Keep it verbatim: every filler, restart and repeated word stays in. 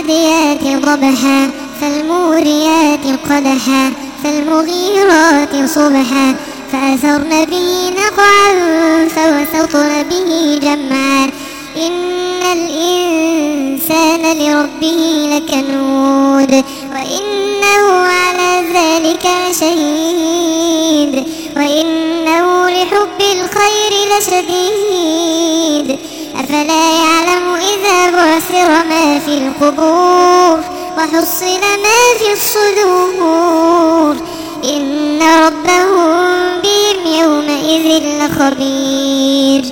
فالعاديات ضبحا فالموريات قدحا فالمغيرات صبحا فأثرن به نقعا فوسطن به جمعا إن الإنسان لربه لكنود وإنه على ذلك لشهيد وإنه لحب الخير لشديد أفلا يعلم إذا بعثر ما في القبور وحصل ما في الصدور إن ربهم بهم يومئذ لخبير.